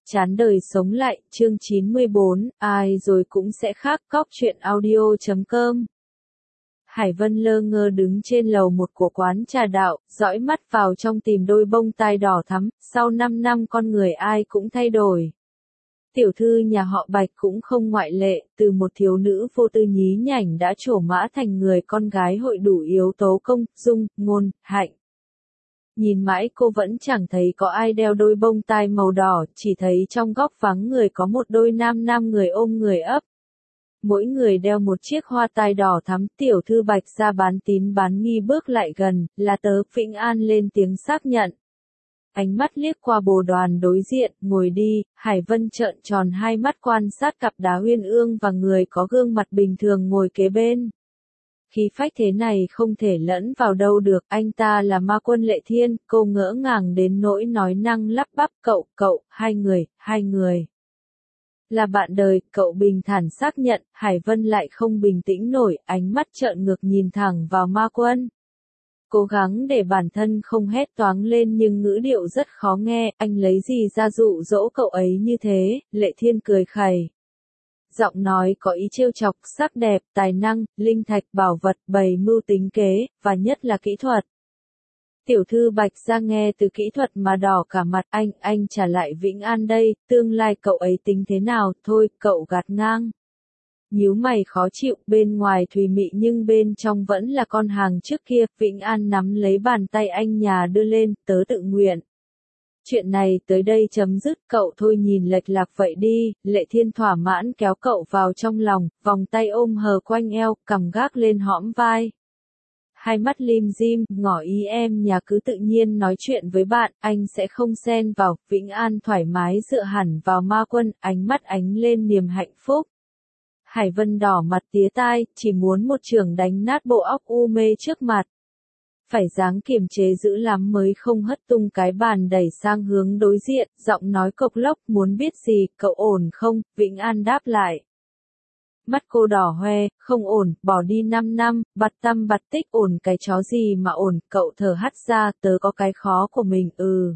Chán đời sống lại, chương 94, ai rồi cũng sẽ khác. Cóc truyện audio.com. Hải Vân lơ ngơ đứng trên lầu một của quán trà đạo, dõi mắt vào trong tìm đôi bông tai đỏ thắm. Sau 5 năm con người ai cũng thay đổi. Tiểu thư nhà họ Bạch cũng không ngoại lệ, từ một thiếu nữ vô tư nhí nhảnh đã trổ mã thành người con gái hội đủ yếu tố công, dung, ngôn, hạnh. Nhìn mãi cô vẫn chẳng thấy có ai đeo đôi bông tai màu đỏ, chỉ thấy trong góc vắng người có một đôi nam người ôm người ấp. Mỗi người đeo một chiếc hoa tai đỏ thắm. Tiểu thư Bạch ra bán tín bán nghi bước lại gần, là tớ Vĩnh An lên tiếng xác nhận. Ánh mắt liếc qua bồ đoàn đối diện, ngồi đi. Hải Vân trợn tròn hai mắt quan sát cặp đá uyên ương và người có gương mặt bình thường ngồi kế bên. Khí phách thế này không thể lẫn vào đâu được, anh ta là ma quân Lệ Thiên. Cô ngỡ ngàng đến nỗi nói năng lắp bắp. Cậu, hai người. Là bạn đời, cậu bình thản xác nhận. Hải Vân lại không bình tĩnh nổi, ánh mắt trợn ngược nhìn thẳng vào ma quân. Cố gắng để bản thân không hét toáng lên nhưng ngữ điệu rất khó nghe. Anh lấy gì ra dụ dỗ cậu ấy như thế? Lệ Thiên cười khẩy. Giọng nói có ý trêu chọc, sắc đẹp, tài năng, linh thạch, bảo vật, bày mưu tính kế, và nhất là kỹ thuật. Tiểu thư Bạch ra nghe từ kỹ thuật mà đỏ cả mặt. Anh trả lại Vĩnh An đây, tương lai cậu ấy tính thế nào? Thôi, cậu gạt ngang. Nhíu mày khó chịu, bên ngoài thùy mị nhưng bên trong vẫn là con hàng trước kia. Vĩnh An nắm lấy bàn tay anh nhà đưa lên, tớ tự nguyện. Chuyện này tới đây chấm dứt, cậu thôi nhìn lệch lạc vậy đi. Lệ Thiên thỏa mãn kéo cậu vào trong lòng, vòng tay ôm hờ quanh eo, cằm gác lên hõm vai. Hai mắt lim dim, ngỏ ý em nhà cứ tự nhiên nói chuyện với bạn, anh sẽ không xen vào. Vĩnh An thoải mái dựa hẳn vào ma quân, ánh mắt ánh lên niềm hạnh phúc. Hải Vân đỏ mặt tía tai, chỉ muốn một chưởng đánh nát bộ óc u mê trước mặt. Phải dáng kiềm chế dữ lắm mới không hất tung cái bàn đẩy sang hướng đối diện, giọng nói cộc lốc. Muốn biết gì, cậu ổn không? Vĩnh An đáp lại. Mắt cô đỏ hoe, không ổn, bỏ đi 5 năm, bặt tâm bặt tích. Ổn cái chó gì mà ổn? Cậu thở hắt ra, tớ có cái khó của mình.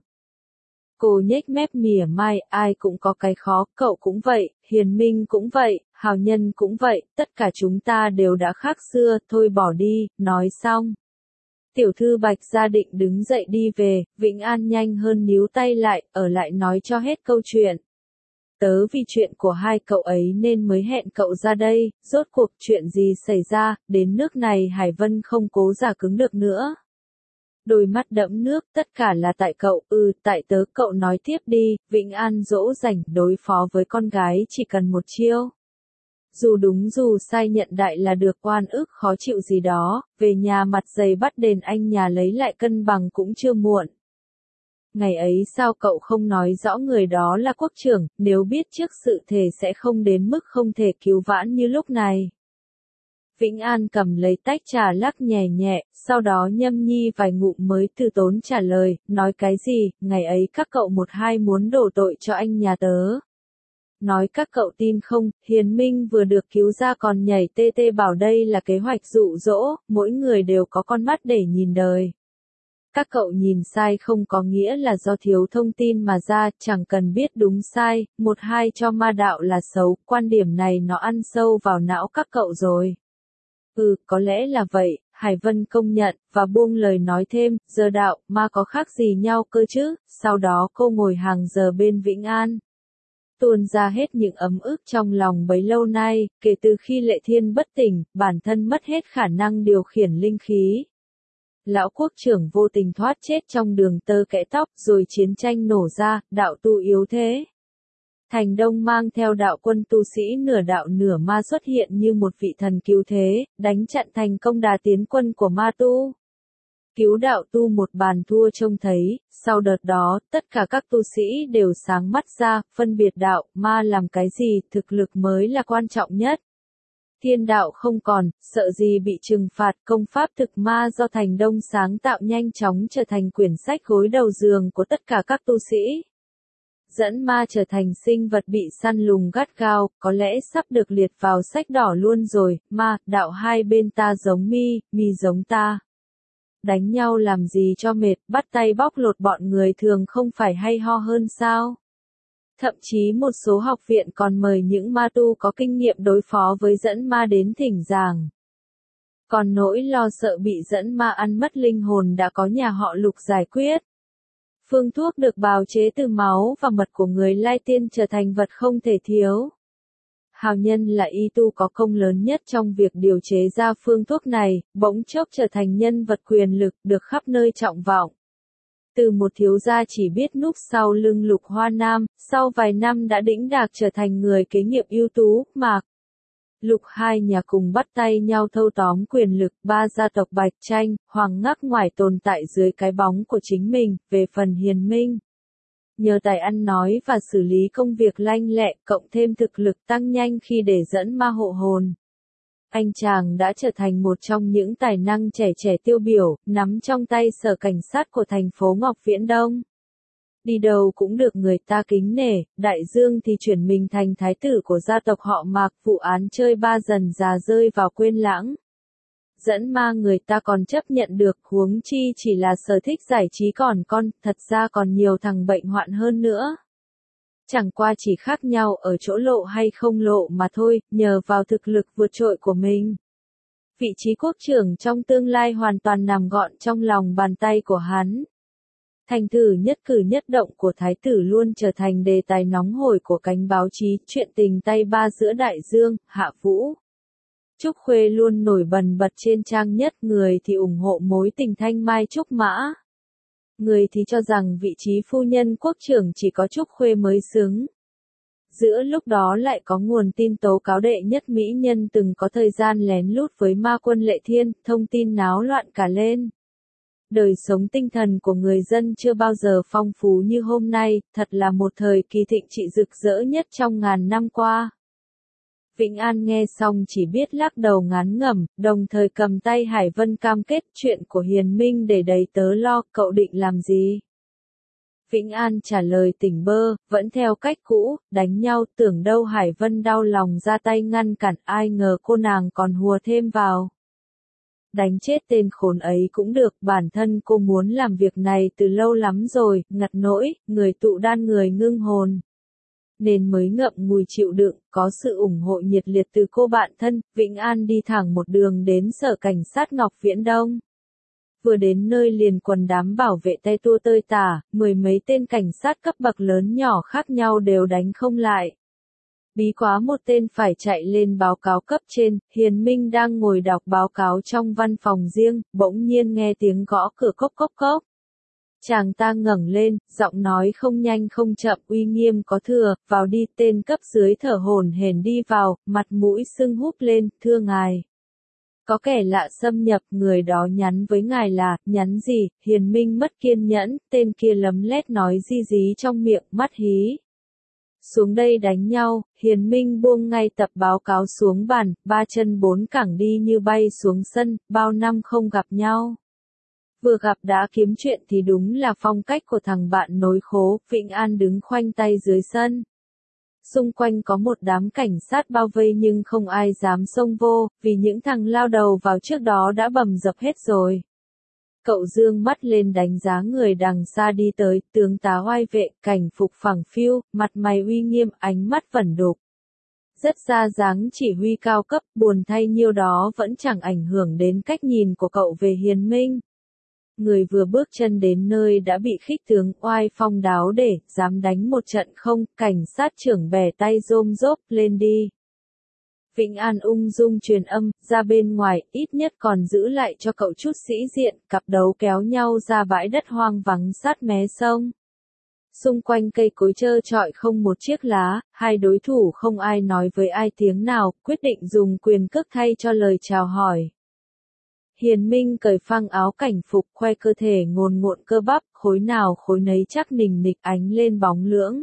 Cô nhếch mép mỉa mai, ai cũng có cái khó, cậu cũng vậy, Hiền Minh cũng vậy, Hào Nhân cũng vậy, tất cả chúng ta đều đã khác xưa. Thôi bỏ đi. Nói xong, tiểu thư Bạch gia định đứng dậy đi về. Vĩnh An nhanh hơn níu tay lại, ở lại nói cho hết câu chuyện. Tớ vì chuyện của hai cậu ấy nên mới hẹn cậu ra đây. Rốt cuộc chuyện gì xảy ra? Đến nước này Hải Vân không cố giả cứng được nữa. Đôi mắt đẫm nước, tất cả là tại cậu. Tại tớ. Cậu nói tiếp đi. Vĩnh An dỗ dành, đối phó với con gái chỉ cần một chiêu. Dù đúng dù sai nhận đại là được. Oan ức khó chịu gì đó, về nhà mặt dày bắt đền anh nhà lấy lại cân bằng cũng chưa muộn. Ngày ấy sao cậu không nói rõ người đó là quốc trưởng, nếu biết trước sự thể sẽ không đến mức không thể cứu vãn như lúc này. Vĩnh An cầm lấy tách trà lắc nhẹ nhẹ, sau đó nhâm nhi vài ngụm mới từ tốn trả lời. Nói cái gì? Ngày ấy các cậu một hai muốn đổ tội cho anh nhà tớ. Nói các cậu tin không? Hiền Minh vừa được cứu ra còn nhảy tê tê bảo đây là kế hoạch dụ dỗ. Mỗi người đều có con mắt để nhìn đời. Các cậu nhìn sai không có nghĩa là do thiếu thông tin mà ra, chẳng cần biết đúng sai. Một hai cho ma đạo là xấu, quan điểm này nó ăn sâu vào não các cậu rồi. Có lẽ là vậy. Hải Vân công nhận, và buông lời nói thêm. Giờ đạo, ma có khác gì nhau cơ chứ? Sau đó cô ngồi hàng giờ bên Vĩnh An, tuôn ra hết những ấm ức trong lòng bấy lâu nay. Kể từ khi Lệ Thiên bất tỉnh, bản thân mất hết khả năng điều khiển linh khí. Lão quốc trưởng vô tình thoát chết trong đường tơ kẽ tóc, rồi chiến tranh nổ ra, đạo tu yếu thế. Thành Đông mang theo đạo quân tu sĩ nửa đạo nửa ma xuất hiện như một vị thần cứu thế, đánh chặn thành công đà tiến quân của ma tu. Cứu đạo tu một bàn thua trông thấy. Sau đợt đó, tất cả các tu sĩ đều sáng mắt ra, phân biệt đạo, ma làm cái gì, thực lực mới là quan trọng nhất. Thiên đạo không còn, sợ gì bị trừng phạt. Công pháp thực ma do Thành Đông sáng tạo nhanh chóng trở thành quyển sách gối đầu giường của tất cả các tu sĩ. Dẫn ma trở thành sinh vật bị săn lùng gắt gao, có lẽ sắp được liệt vào sách đỏ luôn rồi. Ma, đạo hai bên ta giống mi giống ta. Đánh nhau làm gì cho mệt, bắt tay bóc lột bọn người thường không phải hay ho hơn sao? Thậm chí một số học viện còn mời những ma tu có kinh nghiệm đối phó với dẫn ma đến thỉnh giảng. Còn nỗi lo sợ bị dẫn ma ăn mất linh hồn đã có nhà họ Lục giải quyết. Phương thuốc được bào chế từ máu và mật của người Lai Tiên trở thành vật không thể thiếu. Hào Nhân là y tu có công lớn nhất trong việc điều chế ra phương thuốc này, bỗng chốc trở thành nhân vật quyền lực được khắp nơi trọng vọng. Từ một thiếu gia chỉ biết núp sau lưng Lục Hoa Nam, sau vài năm đã đĩnh đạc trở thành người kế nghiệp ưu tú, Mạc. Lục hai nhà cùng bắt tay nhau thâu tóm quyền lực, ba gia tộc Bạch Tranh, Hoàng Ngắc ngoài tồn tại dưới cái bóng của chính mình, về phần Hiền Minh. Nhờ tài ăn nói và xử lý công việc lanh lẹ, cộng thêm thực lực tăng nhanh khi để dẫn ma hộ hồn. Anh chàng đã trở thành một trong những tài năng trẻ trẻ tiêu biểu, nắm trong tay sở cảnh sát của thành phố Ngọc Viễn Đông. Đi đâu cũng được người ta kính nể, Đại Dương thì chuyển mình thành thái tử của gia tộc họ Mạc, vụ án chơi ba dần già rơi vào quên lãng. Dẫn ma người ta còn chấp nhận được, huống chi chỉ là sở thích giải trí thật ra còn nhiều thằng bệnh hoạn hơn nữa. Chẳng qua chỉ khác nhau ở chỗ lộ hay không lộ mà thôi, nhờ vào thực lực vượt trội của mình. Vị trí quốc trưởng trong tương lai hoàn toàn nằm gọn trong lòng bàn tay của hắn. Thành thử nhất cử nhất động của thái tử luôn trở thành đề tài nóng hổi của cánh báo chí, chuyện tình tay ba giữa Đại Dương, Hạ Vũ. Trúc Khuê luôn nổi bần bật trên trang nhất, người thì ủng hộ mối tình Thanh Mai Trúc Mã. Người thì cho rằng vị trí phu nhân quốc trưởng chỉ có Trúc Khuê mới xứng. Giữa lúc đó lại có nguồn tin tố cáo đệ nhất mỹ nhân từng có thời gian lén lút với ma quân Lệ Thiên, thông tin náo loạn cả lên. Đời sống tinh thần của người dân chưa bao giờ phong phú như hôm nay, thật là một thời kỳ thịnh trị rực rỡ nhất trong ngàn năm qua. Vĩnh An nghe xong chỉ biết lắc đầu ngán ngẩm, đồng thời cầm tay Hải Vân cam kết chuyện của Hiền Minh để đầy tớ lo, cậu định làm gì? Vĩnh An trả lời tỉnh bơ, vẫn theo cách cũ, đánh nhau, tưởng đâu Hải Vân đau lòng ra tay ngăn cản, ai ngờ cô nàng còn hùa thêm vào. Đánh chết tên khốn ấy cũng được, bản thân cô muốn làm việc này từ lâu lắm rồi, ngặt nỗi, người tụ đan người ngưng hồn. Nên mới ngậm ngùi chịu đựng, có sự ủng hộ nhiệt liệt từ cô bạn thân, Vĩnh An đi thẳng một đường đến sở cảnh sát Ngọc Viễn Đông. Vừa đến nơi liền quần đám bảo vệ tay tua tơi tả, mười mấy tên cảnh sát cấp bậc lớn nhỏ khác nhau đều đánh không lại. Bí quá một tên phải chạy lên báo cáo cấp trên, Hiền Minh đang ngồi đọc báo cáo trong văn phòng riêng, bỗng nhiên nghe tiếng gõ cửa cốc cốc cốc. Chàng ta ngẩng lên, giọng nói không nhanh không chậm, uy nghiêm có thừa, vào đi. Tên cấp dưới thở hổn hển đi vào, mặt mũi sưng húp lên, thưa ngài. Có kẻ lạ xâm nhập, người đó nhắn với ngài là, nhắn gì? Hiền Minh mất kiên nhẫn, tên kia lấm lét nói gì trong miệng, mắt hí. Xuống đây đánh nhau, Hiền Minh buông ngay tập báo cáo xuống bàn, ba chân bốn cẳng đi như bay xuống sân, bao năm không gặp nhau. Vừa gặp đã kiếm chuyện thì đúng là phong cách của thằng bạn nối khố, Vĩnh An đứng khoanh tay dưới sân. Xung quanh có một đám cảnh sát bao vây nhưng không ai dám xông vô, vì những thằng lao đầu vào trước đó đã bầm dập hết rồi. Cậu dương mắt lên đánh giá người đằng xa đi tới, tướng tá oai vệ, cảnh phục phẳng phiu, mặt mày uy nghiêm, ánh mắt vẩn đục. Rất ra dáng chỉ huy cao cấp, buồn thay nhiêu đó vẫn chẳng ảnh hưởng đến cách nhìn của cậu về Hiền Minh. Người vừa bước chân đến nơi đã bị khích tướng oai phong đáo để, dám đánh một trận không, cảnh sát trưởng bẻ tay rôm rốp, lên đi. Vĩnh An ung dung truyền âm, ra bên ngoài, ít nhất còn giữ lại cho cậu chút sĩ diện, cặp đấu kéo nhau ra bãi đất hoang vắng sát mé sông. Xung quanh cây cối trơ trọi không một chiếc lá, hai đối thủ không ai nói với ai tiếng nào, quyết định dùng quyền cước thay cho lời chào hỏi. Hiền Minh cởi phăng áo cảnh phục, khoe cơ thể ngồn ngộn cơ bắp, khối nào khối nấy chắc nình nịch ánh lên bóng lưỡng.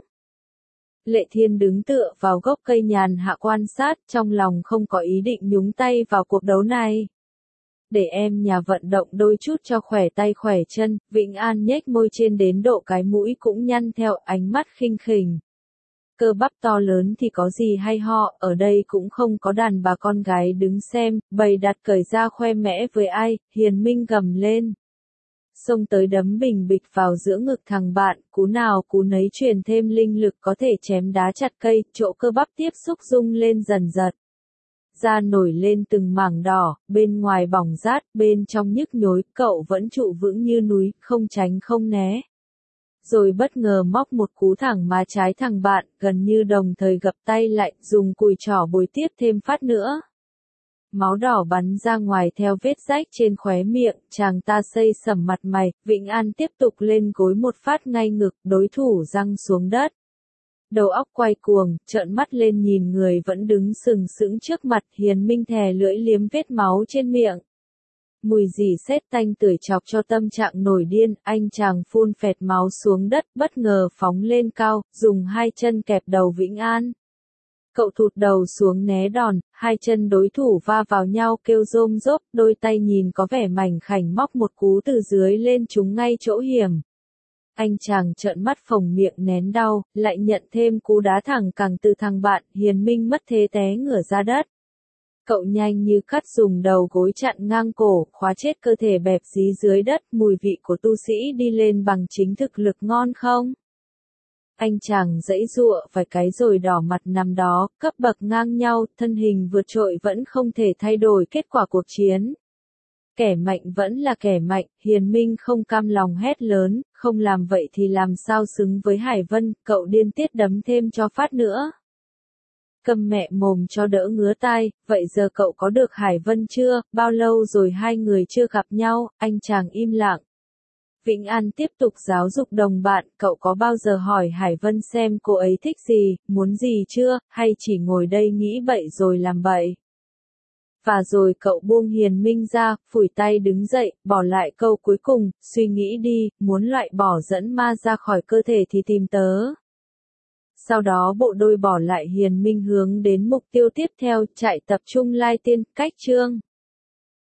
Lệ Thiên đứng tựa vào gốc cây nhàn hạ quan sát, trong lòng không có ý định nhúng tay vào cuộc đấu này. Để em nhà vận động đôi chút cho khỏe tay khỏe chân, Vĩnh An nhếch môi trên đến độ cái mũi cũng nhăn theo, ánh mắt khinh khỉnh. Cơ bắp to lớn thì có gì hay ho, ở đây cũng không có đàn bà con gái đứng xem, bày đặt cởi ra khoe mẽ với ai, Hiền Minh gầm lên. xông tới đấm bình bịch vào giữa ngực thằng bạn, cú nào cú nấy truyền thêm linh lực có thể chém đá chặt cây, chỗ cơ bắp tiếp xúc rung lên dần dật. Da nổi lên từng mảng đỏ, bên ngoài bỏng rát, bên trong nhức nhối, cậu vẫn trụ vững như núi, không tránh không né. Rồi bất ngờ móc một cú thẳng má trái thằng bạn, gần như đồng thời gập tay lại, dùng cùi trỏ bồi tiếp thêm phát nữa. Máu đỏ bắn ra ngoài theo vết rách trên khóe miệng, chàng ta xây sẩm mặt mày, Vĩnh An tiếp tục lên gối một phát ngay ngực, đối thủ giăng xuống đất. Đầu óc quay cuồng, trợn mắt lên nhìn người vẫn đứng sừng sững trước mặt, Hiền Minh thè lưỡi liếm vết máu trên miệng. Mùi dì sét tanh tưởi chọc cho tâm trạng nổi điên, anh chàng phun phẹt máu xuống đất, bất ngờ phóng lên cao, dùng hai chân kẹp đầu Vĩnh An. Cậu thụt đầu xuống né đòn, hai chân đối thủ va vào nhau kêu rôm rốp, đôi tay nhìn có vẻ mảnh khảnh móc một cú từ dưới lên trúng ngay chỗ hiểm. Anh chàng trợn mắt phồng miệng nén đau, lại nhận thêm cú đá thẳng cẳng từ thằng bạn, Hiền Minh mất thế té ngửa ra đất. Cậu nhanh như cắt dùng đầu gối chặn ngang cổ, khóa chết cơ thể bẹp dí dưới đất, mùi vị của tu sĩ đi lên bằng chính thực lực ngon không? Anh chàng giãy giụa vài cái rồi đỏ mặt nằm đó, cấp bậc ngang nhau, thân hình vượt trội vẫn không thể thay đổi kết quả cuộc chiến. Kẻ mạnh vẫn là kẻ mạnh, Hiền Minh không cam lòng hét lớn, không làm vậy thì làm sao xứng với Hải Vân, cậu điên tiết đấm thêm cho phát nữa. Câm mẹ mồm cho đỡ ngứa tai, vậy giờ cậu có được Hải Vân chưa, bao lâu rồi hai người chưa gặp nhau, anh chàng im lặng. Vĩnh An tiếp tục giáo dục đồng bạn, cậu có bao giờ hỏi Hải Vân xem cô ấy thích gì, muốn gì chưa, hay chỉ ngồi đây nghĩ bậy rồi làm bậy. Và rồi cậu buông Hiền Minh ra, phủi tay đứng dậy, bỏ lại câu cuối cùng, suy nghĩ đi, muốn loại bỏ dẫn ma ra khỏi cơ thể thì tìm tớ. Sau đó bộ đôi bỏ lại Hiền Minh hướng đến mục tiêu tiếp theo, chạy tập trung lai tiên, cách chương.